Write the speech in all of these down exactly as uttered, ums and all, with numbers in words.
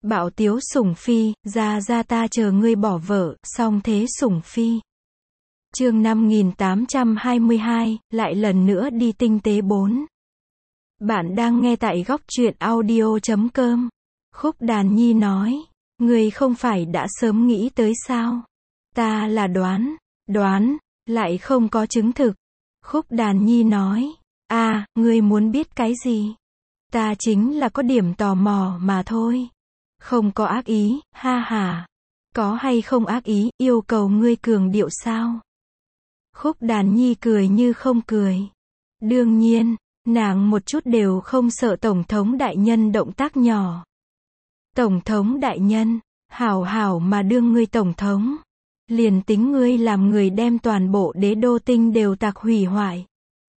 Bạo tiếu sủng phi, ra ra ta chờ ngươi bỏ vợ, song thế sủng phi. Chương năm nghìn tám trăm hai mươi hai, lại lần nữa đi tinh tế bốn. Bạn đang nghe tại góc truyện audio chấm com. Khúc Đàn Nhi nói, ngươi không phải đã sớm nghĩ tới sao? Ta là đoán, đoán, lại không có chứng thực. Khúc Đàn Nhi nói, à, ngươi muốn biết cái gì? Ta chính là có điểm tò mò mà thôi. Không có ác ý, ha ha. Có hay không ác ý, yêu cầu ngươi cường điệu sao? Khúc Đàn Nhi cười như không cười. Đương nhiên, nàng một chút đều không sợ Tổng thống đại nhân động tác nhỏ. Tổng thống đại nhân, hảo hảo mà đương ngươi Tổng thống. Liền tính ngươi làm người đem toàn bộ đế đô tinh đều tạc hủy hoại.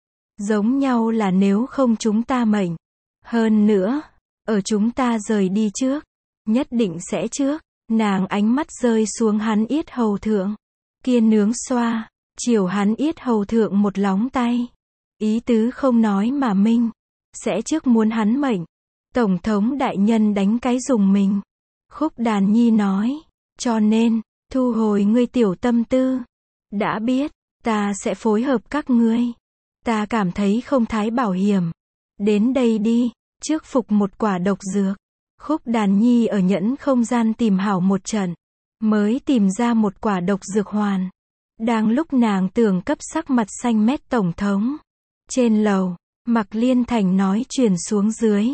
Giống nhau là nếu không chúng ta mệnh. Hơn nữa, ở chúng ta rời đi trước. Nhất định sẽ trước. Nàng ánh mắt rơi xuống hắn yết hầu thượng. Kia nướng xoa, chiều hắn yết hầu thượng một lóng tay. Ý tứ không nói mà minh. Sẽ trước muốn hắn mệnh. Tổng thống đại nhân đánh cái dùng mình. Khúc Đàn Nhi nói. Cho nên, thu hồi ngươi tiểu tâm tư. Đã biết, ta sẽ phối hợp các ngươi. Ta cảm thấy không thái bảo hiểm. Đến đây đi, trước phục một quả độc dược. Khúc Đàn Nhi ở nhẫn không gian tìm hảo một trận. Mới tìm ra một quả độc dược hoàn. Đang lúc nàng tưởng cấp sắc mặt xanh mét tổng thống. Trên lầu, Mạc Liên Thành nói truyền xuống dưới.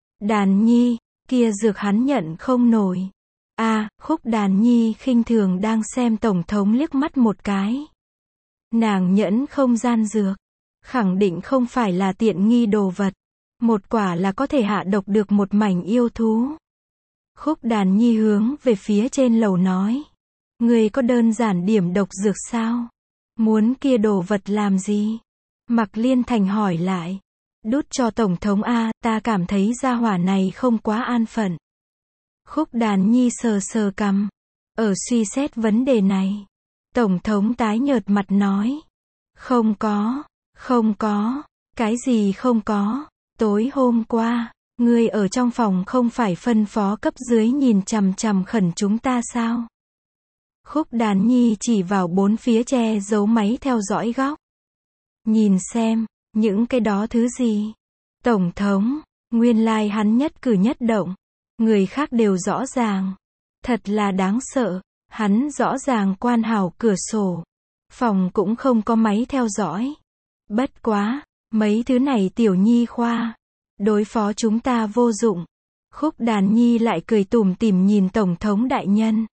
Đàn Nhi, kia dược hắn nhận không nổi. À, Khúc Đàn Nhi khinh thường đang xem tổng thống liếc mắt một cái. Nàng nhẫn không gian dược. Khẳng định không phải là tiện nghi đồ vật. Một quả là có thể hạ độc được một mảnh yêu thú. Khúc Đàn Nhi hướng về phía trên lầu nói. Ngươi có đơn giản điểm độc dược sao? Muốn kia đồ vật làm gì? Mạc Liên Thành hỏi lại. Đút cho Tổng thống A, ta cảm thấy gia hỏa này không quá an phận. Khúc Đàn Nhi sờ sờ cằm. Ở suy xét vấn đề này. Tổng thống tái nhợt mặt nói. Không có, không có, cái gì không có. Tối hôm qua, ngươi ở trong phòng không phải phân phó cấp dưới nhìn chằm chằm khẩn chúng ta sao? Khúc Đàn Nhi chỉ vào bốn phía che giấu máy theo dõi góc. Nhìn xem, những cái đó thứ gì? Tổng thống, nguyên lai like hắn nhất cử nhất động. Người khác đều rõ ràng. Thật là đáng sợ, hắn rõ ràng quan hảo cửa sổ. Phòng cũng không có máy theo dõi. Bất quá, mấy thứ này tiểu nhi khoa. Đối phó chúng ta vô dụng. Khúc Đàn Nhi lại cười tủm tỉm nhìn Tổng thống đại nhân.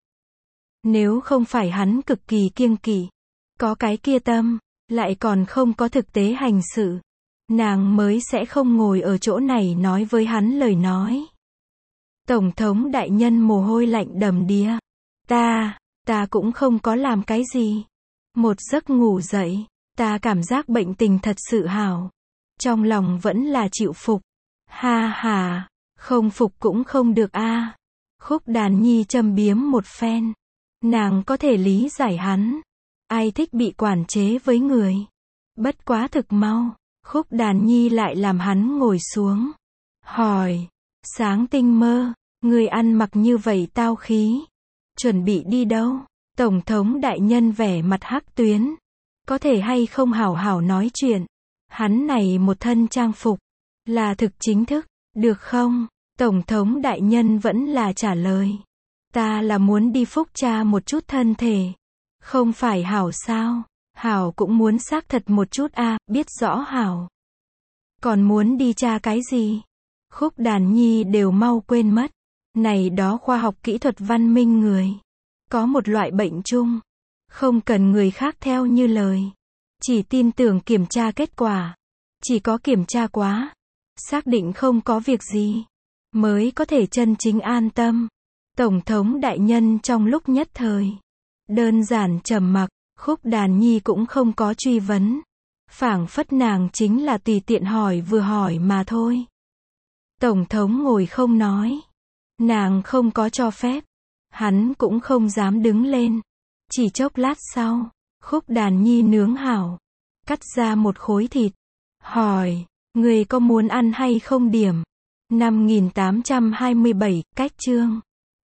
Nếu không phải hắn cực kỳ kiêng kỵ. Có cái kia tâm, lại còn không có thực tế hành sự. Nàng mới sẽ không ngồi ở chỗ này nói với hắn lời nói. Tổng thống đại nhân mồ hôi lạnh đầm đìa. Ta, ta cũng không có làm cái gì. Một giấc ngủ dậy, ta cảm giác bệnh tình thật sự hảo. Trong lòng vẫn là chịu phục. Ha ha, không phục cũng không được a. Khúc Đàn Nhi châm biếm một phen. Nàng có thể lý giải hắn. Ai thích bị quản chế với người. Bất quá thực mau. Khúc Đàn Nhi lại làm hắn ngồi xuống. Hỏi. Sáng tinh mơ. Người ăn mặc như vậy tao khí. Chuẩn bị đi đâu? Tổng thống đại nhân vẻ mặt hắc tuyến. Có thể hay không hảo hảo nói chuyện. Hắn này một thân trang phục. Là thực chính thức. Được không? Tổng thống đại nhân vẫn là trả lời. Ta là muốn đi phúc tra một chút thân thể. Không phải hảo sao? Hảo cũng muốn xác thật một chút a, à, biết rõ hảo. Còn muốn đi tra cái gì? Khúc Đàn Nhi đều mau quên mất. Này đó khoa học kỹ thuật văn minh người. Có một loại bệnh chung. Không cần người khác theo như lời. Chỉ tin tưởng kiểm tra kết quả. Chỉ có kiểm tra quá. Xác định không có việc gì. Mới có thể chân chính an tâm. Tổng thống đại nhân trong lúc nhất thời. Đơn giản trầm mặc. Khúc Đàn Nhi cũng không có truy vấn. Phảng phất nàng chính là tùy tiện hỏi vừa hỏi mà thôi. Tổng thống ngồi không nói. Nàng không có cho phép. Hắn cũng không dám đứng lên. Chỉ chốc lát sau. Khúc Đàn Nhi nướng hảo. Cắt ra một khối thịt. Hỏi. Người có muốn ăn hay không điểm? năm nghìn tám trăm hai mươi bảy, cách chương.